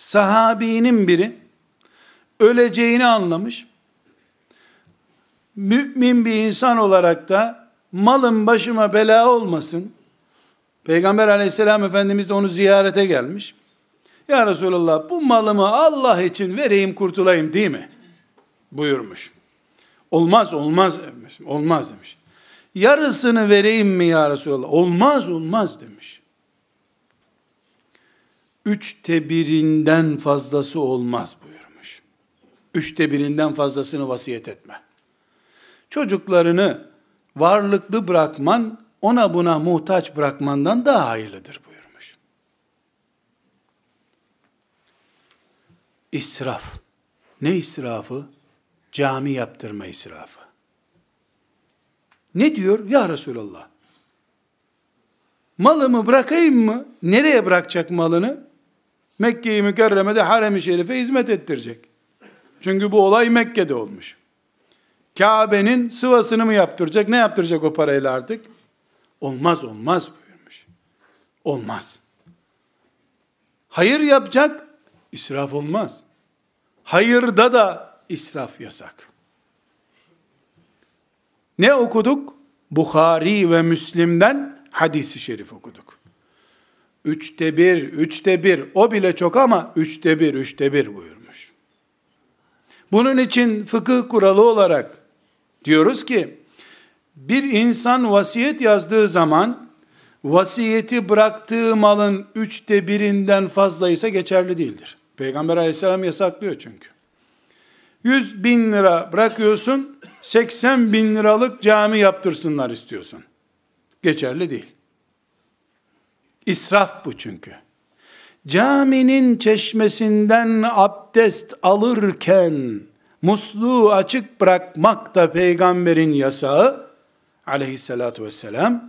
Sahabinin biri öleceğini anlamış. Mümin bir insan olarak da malım başıma bela olmasın. Peygamber aleyhisselam Efendimiz de onu ziyarete gelmiş. Ya Resulallah, bu malımı Allah için vereyim kurtulayım değil mi? Buyurmuş. Olmaz olmaz demiş. Olmaz demiş. Yarısını vereyim mi ya Resulallah? Olmaz olmaz demiş. Üçte birinden fazlası olmaz buyurmuş. Üçte birinden fazlasını vasiyet etme. Çocuklarını varlıklı bırakman, ona buna muhtaç bırakmandan daha hayırlıdır buyurmuş. İsraf. Ne israfı? Cami yaptırma israfı. Ne diyor? Ya Resulallah, malımı bırakayım mı? Nereye bırakacak malını? Mekke-i Mükerreme'de Harem-i Şerif'e hizmet ettirecek. Çünkü bu olay Mekke'de olmuş. Kabe'nin sıvasını mı yaptıracak? Ne yaptıracak o parayla artık? Olmaz olmaz buyurmuş. Olmaz. Hayır yapacak, israf olmaz. Hayırda da israf yasak. Ne okuduk? Bukhari ve Müslim'den hadisi şerif okuduk. Üçte bir, üçte bir, o bile çok ama üçte bir, üçte bir buyurmuş. Bunun için fıkıh kuralı olarak diyoruz ki, bir insan vasiyet yazdığı zaman, vasiyeti bıraktığı malın üçte birinden fazlaysa geçerli değildir. Peygamber aleyhisselam yasaklıyor çünkü. Yüz bin lira bırakıyorsun, seksen bin liralık cami yaptırsınlar istiyorsun. Geçerli değil. İsraf bu çünkü. Caminin çeşmesinden abdest alırken, musluğu açık bırakmak da peygamberin yasağı, aleyhissalatu vesselam.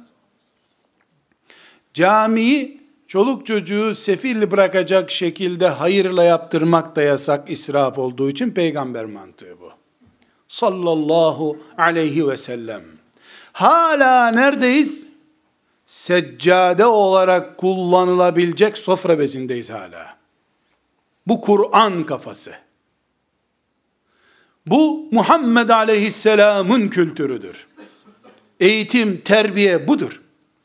Camiyi çoluk çocuğu sefil bırakacak şekilde hayırla yaptırmak da yasak, israf olduğu için peygamber mantığı bu. Sallallahu aleyhi ve sellem. Hala neredeyiz? Seccade olarak kullanılabilecek sofra bezindeyiz hala. Bu Kur'an kafası. Bu Muhammed aleyhisselamın kültürüdür. Eğitim, terbiye budur.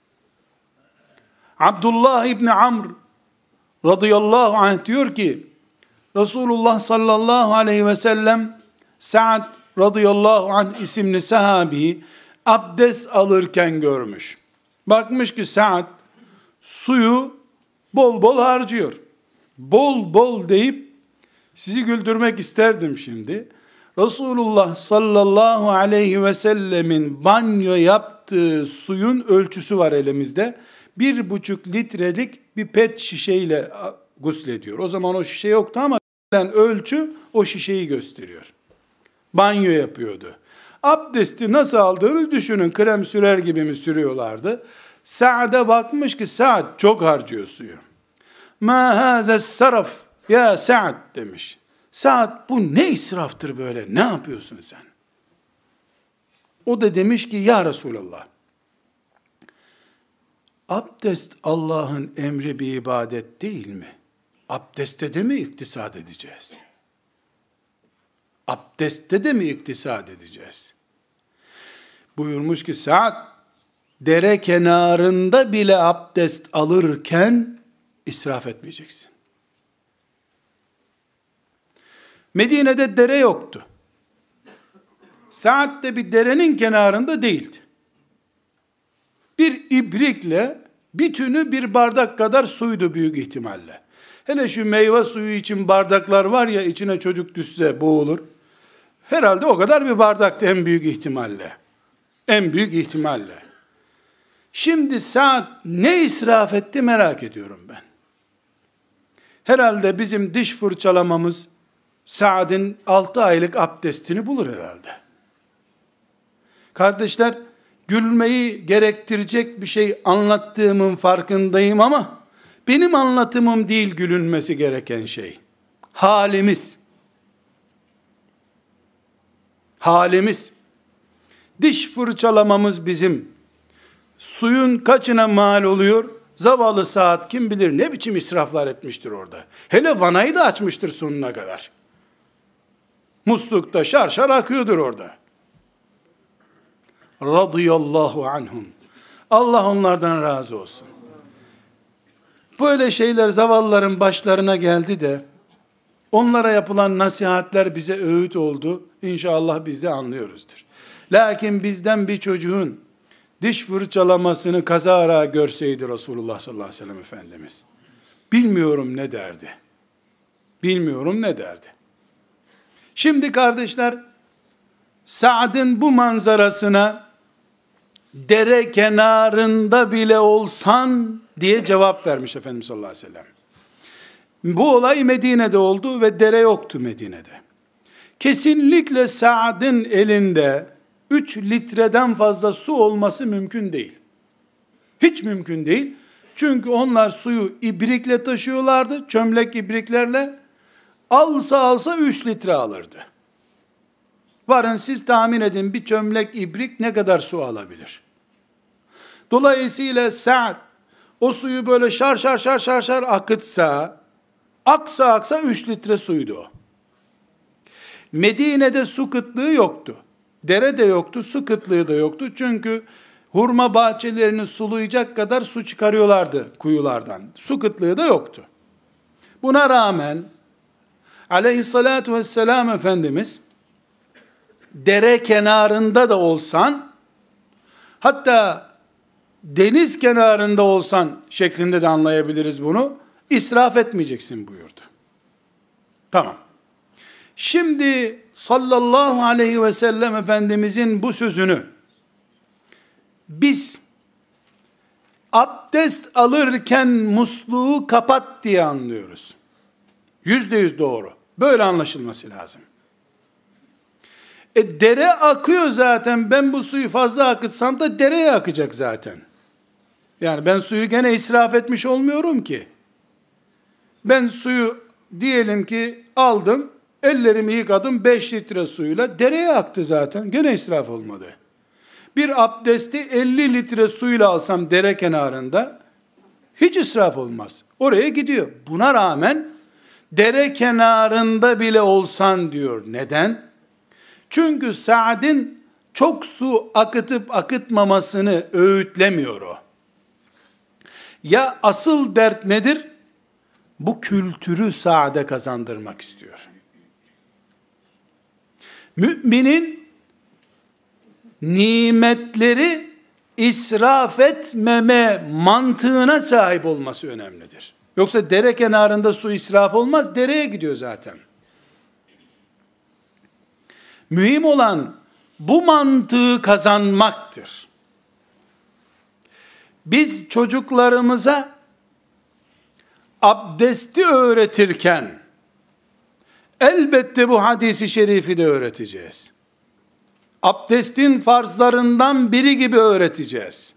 Abdullah İbni Amr radıyallahu anh diyor ki, Resulullah sallallahu aleyhi ve sellem Sa'd radıyallahu anh isimli sahabeyi abdest alırken görmüş. Bakmış ki Sa'd suyu bol bol harcıyor. Bol bol deyip sizi güldürmek isterdim şimdi. Resulullah sallallahu aleyhi ve sellemin banyo yaptığı suyun ölçüsü var elimizde. Bir buçuk litrelik bir pet şişeyle guslediyor. O zaman o şişe yoktu ama ölçü o şişeyi gösteriyor. Banyo yapıyordu. Abdesti nasıl aldığını düşünün. Krem sürer gibi mi sürüyorlardı? Sa'd'a bakmış ki Sa'd çok harcıyor suyu. Ma hazes saraf ya Sa'd demiş. Sa'd, bu ne israftır böyle? Ne yapıyorsun sen? O da demiş ki ya Resulallah, abdest Allah'ın emri bir ibadet değil mi? Abdeste de mi iktisat edeceğiz? Abdeste de mi iktisat edeceğiz? Buyurmuş ki Sa'd, dere kenarında bile abdest alırken israf etmeyeceksin. Medine'de dere yoktu. Sa'd de bir derenin kenarında değildi. Bir ibrikle bütünü bir bardak kadar suydu büyük ihtimalle. Hele şu meyve suyu için bardaklar var ya, içine çocuk düşse boğulur. Herhalde o kadar bir bardaktı en büyük ihtimalle. En büyük ihtimalle. Şimdi Sa'd ne israf etti merak ediyorum ben. Herhalde bizim diş fırçalamamız Sa'd'in altı aylık abdestini bulur herhalde. Kardeşler, gülmeyi gerektirecek bir şey anlattığımın farkındayım ama benim anlatımım değil gülünmesi gereken şey. Halimiz. Halimiz. Diş fırçalamamız bizim suyun kaçına mal oluyor? Zavallı Saad kim bilir ne biçim israflar etmiştir orada. Hele vanayı da açmıştır sonuna kadar. Muslukta şar şar akıyordur orada. Radıyallahu anhum. Allah onlardan razı olsun. Böyle şeyler zavallıların başlarına geldi de onlara yapılan nasihatler bize öğüt oldu. İnşallah biz de anlıyoruzdur. Lakin bizden bir çocuğun diş fırçalamasını kazara görseydi Resulullah sallallahu aleyhi ve sellem Efendimiz, bilmiyorum ne derdi. Bilmiyorum ne derdi. Şimdi kardeşler, Sa'd'ın bu manzarasına dere kenarında bile olsan diye cevap vermiş Efendimiz sallallahu aleyhi ve sellem. Bu olay Medine'de oldu ve dere yoktu Medine'de. Kesinlikle Sa'd'ın elinde üç litreden fazla su olması mümkün değil. Hiç mümkün değil. Çünkü onlar suyu ibrikle taşıyorlardı, çömlek ibriklerle. Alsa alsa üç litre alırdı. Varın siz tahmin edin, bir çömlek ibrik ne kadar su alabilir? Dolayısıyla Sa'd o suyu böyle şar şar şar şar şar akıtsa, aksa aksa üç litre suydu o. Medine'de su kıtlığı yoktu. Dere de yoktu, su kıtlığı da yoktu. Çünkü hurma bahçelerini sulayacak kadar su çıkarıyorlardı kuyulardan. Su kıtlığı da yoktu. Buna rağmen aleyhissalatu vesselam Efendimiz dere kenarında da olsan, hatta deniz kenarında olsan şeklinde de anlayabiliriz bunu, israf etmeyeceksin buyurdu. Tamam. Şimdi sallallahu aleyhi ve sellem Efendimizin bu sözünü biz abdest alırken musluğu kapat diye anlıyoruz. Yüzde yüz doğru. Böyle anlaşılması lazım. E dere akıyor zaten, ben bu suyu fazla akıtsam da dereye akacak zaten. Yani ben suyu gene israf etmiş olmuyorum ki. Ben suyu diyelim ki aldım, ellerimi yıkadım beş litre suyla, dereye aktı zaten. Gene israf olmadı. Bir abdesti elli litre suyla alsam dere kenarında, hiç israf olmaz. Oraya gidiyor. Buna rağmen dere kenarında bile olsan diyor. Neden? Çünkü Sa'd'in çok su akıtıp akıtmamasını öğütlemiyor o. Ya asıl dert nedir? Bu kültürü Sa'd'e kazandırmak istiyor. Müminin nimetleri israf etmeme mantığına sahip olması önemlidir. Yoksa dere kenarında su israf olmaz, dereye gidiyor zaten. Mühim olan bu mantığı kazanmaktır. Biz çocuklarımıza abdesti öğretirken elbette bu hadisi şerifi de öğreteceğiz. Abdestin farzlarından biri gibi öğreteceğiz.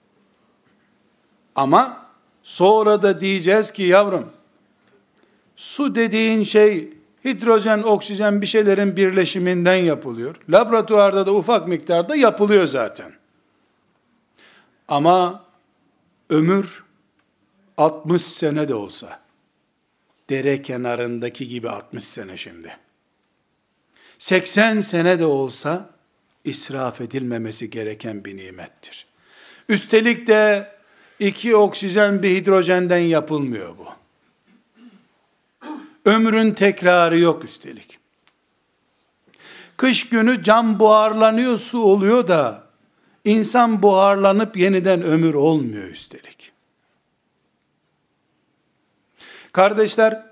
Ama sonra da diyeceğiz ki yavrum, su dediğin şey hidrojen, oksijen bir şeylerin birleşiminden yapılıyor. Laboratuvarda da ufak miktarda yapılıyor zaten. Ama ömür altmış sene de olsa, dere kenarındaki gibi altmış sene şimdi. seksen sene de olsa israf edilmemesi gereken bir nimettir. Üstelik de iki oksijen bir hidrojenden yapılmıyor bu. Ömrün tekrarı yok üstelik. Kış günü cam buharlanıyor, su oluyor da insan buharlanıp yeniden ömür olmuyor üstelik. Kardeşler,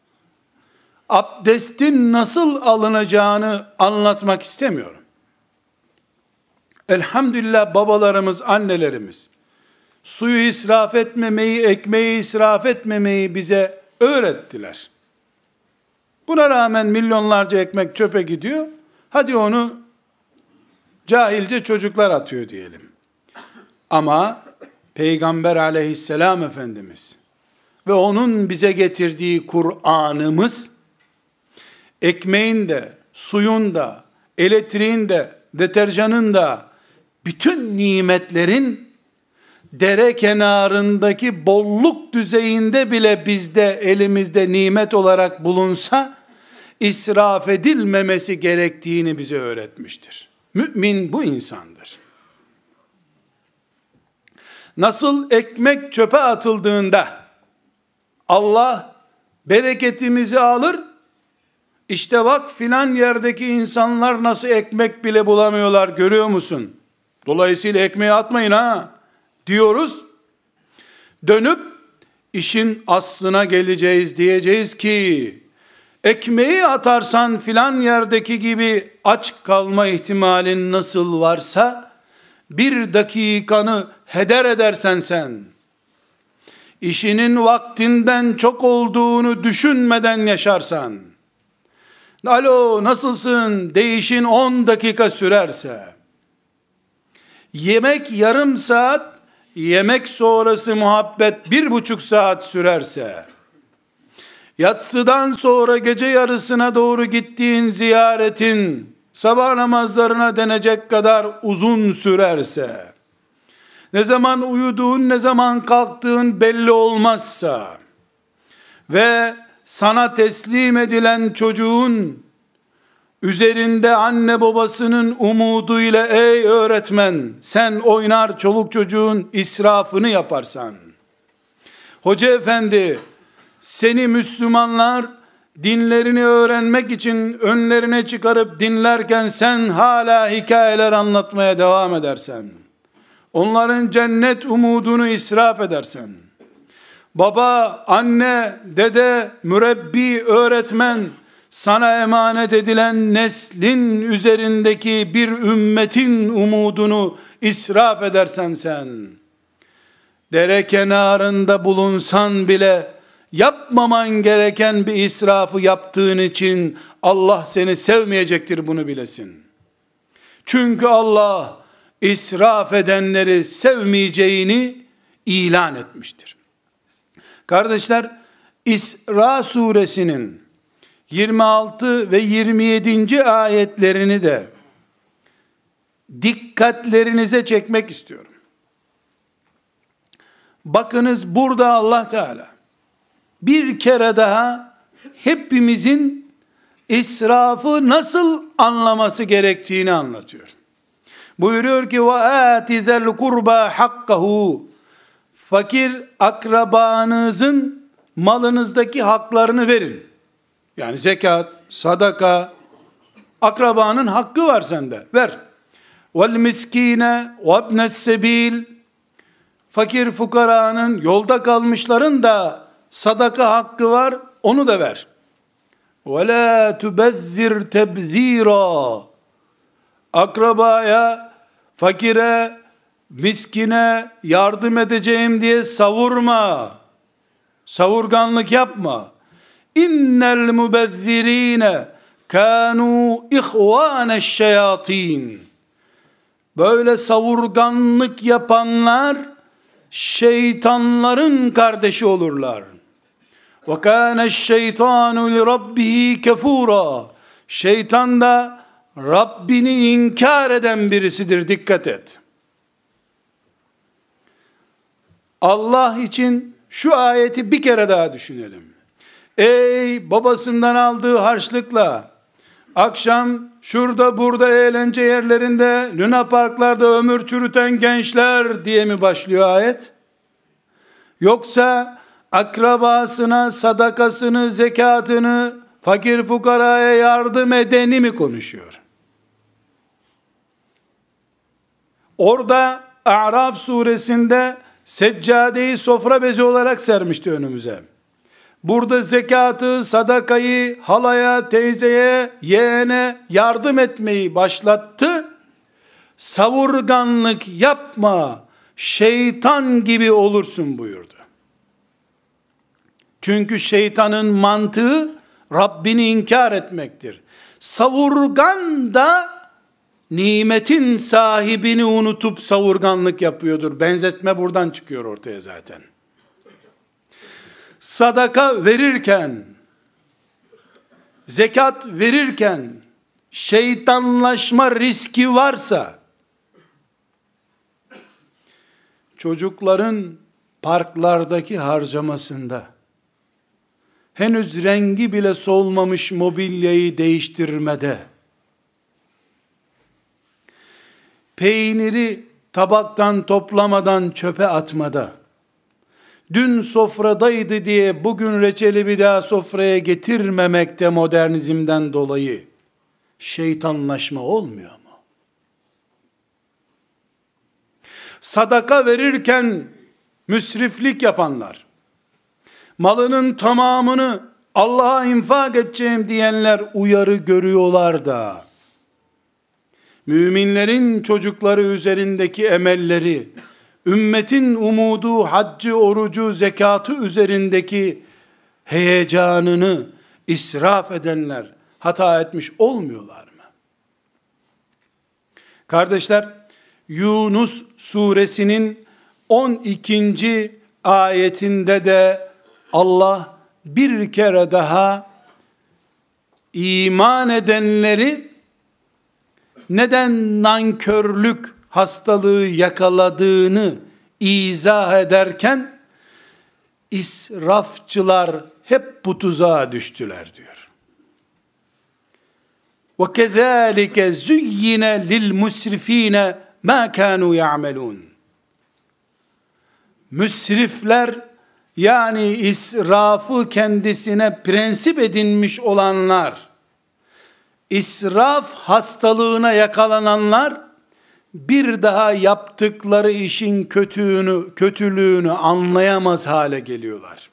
abdestin nasıl alınacağını anlatmak istemiyorum. Elhamdülillah babalarımız, annelerimiz suyu israf etmemeyi, ekmeği israf etmemeyi bize öğrettiler. Buna rağmen milyonlarca ekmek çöpe gidiyor. Hadi onu cahilce çocuklar atıyor diyelim. Ama Peygamber aleyhisselam Efendimiz ve onun bize getirdiği Kur'an'ımız ekmeğin de, suyun da, elektriğin de, deterjanın da, bütün nimetlerin dere kenarındaki bolluk düzeyinde bile bizde, elimizde nimet olarak bulunsa, israf edilmemesi gerektiğini bize öğretmiştir. Mümin bu insandır. Nasıl ekmek çöpe atıldığında Allah bereketimizi alır, işte bak filan yerdeki insanlar nasıl ekmek bile bulamıyorlar, görüyor musun? Dolayısıyla ekmeği atmayın ha diyoruz. Dönüp işin aslına geleceğiz, diyeceğiz ki ekmeği atarsan filan yerdeki gibi aç kalma ihtimalin nasıl varsa, bir dakikanı heder edersen sen, işinin vaktinden çok olduğunu düşünmeden yaşarsan, alo nasılsın değişin on dakika sürerse, yemek yarım saat, yemek sonrası muhabbet bir buçuk saat sürerse, yatsıdan sonra gece yarısına doğru gittiğin ziyaretin sabah namazlarına denecek kadar uzun sürerse, ne zaman uyuduğun, ne zaman kalktığın belli olmazsa ve sana teslim edilen çocuğun üzerinde anne babasının umuduyla, ey öğretmen sen oynar çoluk çocuğun israfını yaparsan, hoca efendi seni Müslümanlar dinlerini öğrenmek için önlerine çıkarıp dinlerken sen hala hikayeler anlatmaya devam edersen, onların cennet umudunu israf edersen, baba, anne, dede, mürebbi, öğretmen, sana emanet edilen neslin üzerindeki bir ümmetin umudunu israf edersen sen, dere kenarında bulunsan bile yapmaman gereken bir israfı yaptığın için Allah seni sevmeyecektir, bunu bilesin. Çünkü Allah israf edenleri sevmeyeceğini ilan etmiştir. Kardeşler, İsra suresinin yirmi altı ve yirmi yedinci ayetlerini de dikkatlerinize çekmek istiyorum. Bakınız, burada Allah Teala bir kere daha hepimizin israfı nasıl anlaması gerektiğini anlatıyor. Buyuruyor ki وَآتِ ذَا الْقُرْبَى حَقَّهُ, fakir akrabanızın malınızdaki haklarını verin. Yani zekat, sadaka, akrabanın hakkı var sende, ver. وَالْمِسْكِينَ وَابْنَ السَّب۪يلِ, fakir fukaranın, yolda kalmışların da sadaka hakkı var, onu da ver. وَلَا تُبَذِّرْ تَبْذ۪يرًا, akrabaya, fakire, miskine yardım edeceğim diye savurma, savurganlık yapma. İnnel mubezzirine kanu ihvane'ş-şeyatin, böyle savurganlık yapanlar şeytanların kardeşi olurlar. Ve kâne'ş-şeytanu li rabbihi kefûrâ, şeytan da Rabbini inkar eden birisidir, dikkat et. Allah için şu ayeti bir kere daha düşünelim. Ey babasından aldığı harçlıkla akşam şurada burada eğlence yerlerinde, Luna Parklarda ömür çürüten gençler diye mi başlıyor ayet? Yoksa akrabasına sadakasını, zekatını, fakir fukaraya yardım edeni mi konuşuyor? Orada A'raf suresinde seccadeyi sofra bezi olarak sermişti önümüze. Burada zekatı, sadakayı, halaya, teyzeye, yeğene yardım etmeyi başlattı. Savurganlık yapma, şeytan gibi olursun buyurdu. Çünkü şeytanın mantığı Rabbini inkar etmektir. Savurgan da nimetin sahibini unutup savurganlık yapıyordur. Benzetme buradan çıkıyor ortaya zaten. Sadaka verirken, zekat verirken şeytanlaşma riski varsa, çocukların parklardaki harcamasında, henüz rengi bile solmamış mobilyayı değiştirmede, peyniri tabaktan toplamadan çöpe atmada, dün sofradaydı diye bugün reçeli bir daha sofraya getirmemekte modernizmden dolayı şeytanlaşma olmuyor mu? Sadaka verirken müsriflik yapanlar, malının tamamını Allah'a infak edeceğim diyenler uyarı görüyorlar da, müminlerin çocukları üzerindeki emelleri, ümmetin umudu, haccı, orucu, zekatı üzerindeki heyecanını israf edenler hata etmiş olmuyorlar mı? Kardeşler, Yunus suresinin on ikinci ayetinde de Allah bir kere daha iman edenleri neden nankörlük hastalığı yakaladığını izah ederken, israfçılar hep bu tuzağa düştüler diyor. وَكَذَٰلِكَ زُيِّنَ لِلْمُسْرِف۪ينَ مَا كَانُوا يَعْمَلُونَ. Müsrifler, yani israfı kendisine prensip edinmiş olanlar, israf hastalığına yakalananlar, bir daha yaptıkları işin kötülüğünü, kötülüğünü anlayamaz hale geliyorlar.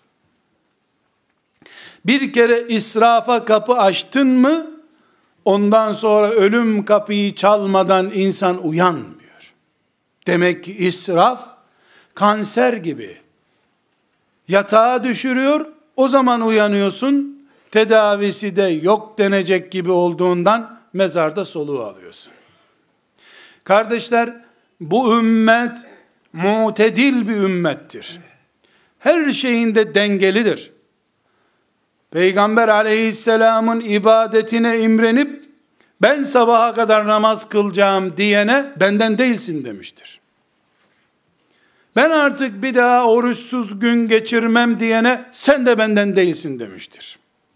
Bir kere israfa kapı açtın mı, ondan sonra ölüm kapıyı çalmadan insan uyanmıyor. Demek ki israf kanser gibi. Yatağa düşürüyor, o zaman uyanıyorsun, tedavisi de yok denecek gibi olduğundan mezarda soluğu alıyorsun. Kardeşler, bu ümmet mutedil bir ümmettir. Her şeyinde dengelidir. Peygamber aleyhisselamın ibadetine imrenip, ben sabaha kadar namaz kılacağım diyene, benden değilsin demiştir. Ben artık bir daha oruçsuz gün geçirmem diyene, sen de benden değilsin demiştir.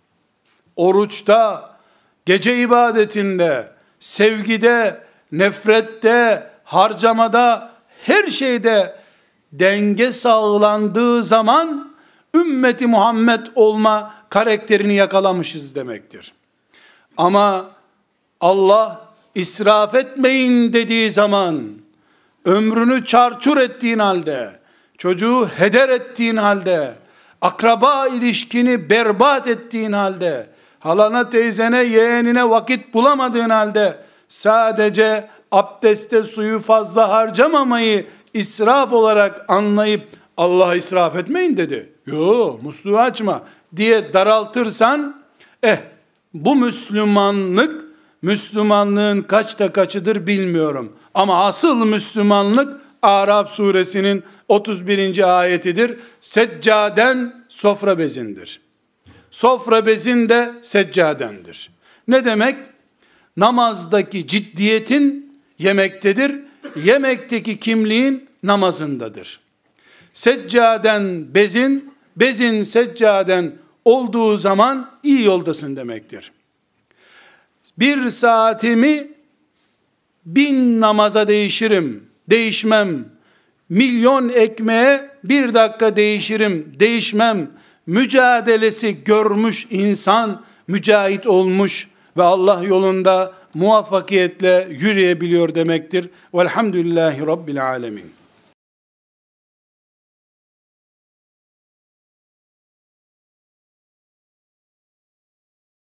Oruçta, gece ibadetinde, sevgide, nefrette, harcamada, her şeyde denge sağlandığı zaman ümmeti Muhammed olma karakterini yakalamışız demektir. Ama Allah israf etmeyin dediği zaman, ömrünü çarçur ettiğin halde, çocuğu heder ettiğin halde, akraba ilişkini berbat ettiğin halde, halana, teyzene, yeğenine vakit bulamadığın halde, sadece abdeste suyu fazla harcamamayı israf olarak anlayıp, Allah israf etmeyin dedi, yo musluğu açma diye daraltırsan, eh bu Müslümanlık, Müslümanlığın kaçta kaçıdır bilmiyorum. Ama asıl Müslümanlık Araf suresinin otuz birinci ayetidir. Seccaden sofra bezindir. Sofra bezin de seccadendir. Ne demek? Namazdaki ciddiyetin yemektedir. Yemekteki kimliğin namazındadır. Seccaden bezin, bezin seccaden olduğu zaman iyi yoldasın demektir. Bir saatimi bin namaza değişirim, değişmem. Milyon ekmeğe bir dakika değişirim, değişmem. Mücadelesi görmüş insan, mücahit olmuş ve Allah yolunda muvaffakiyetle yürüyebiliyor demektir. Velhamdülillahi Rabbil alemin.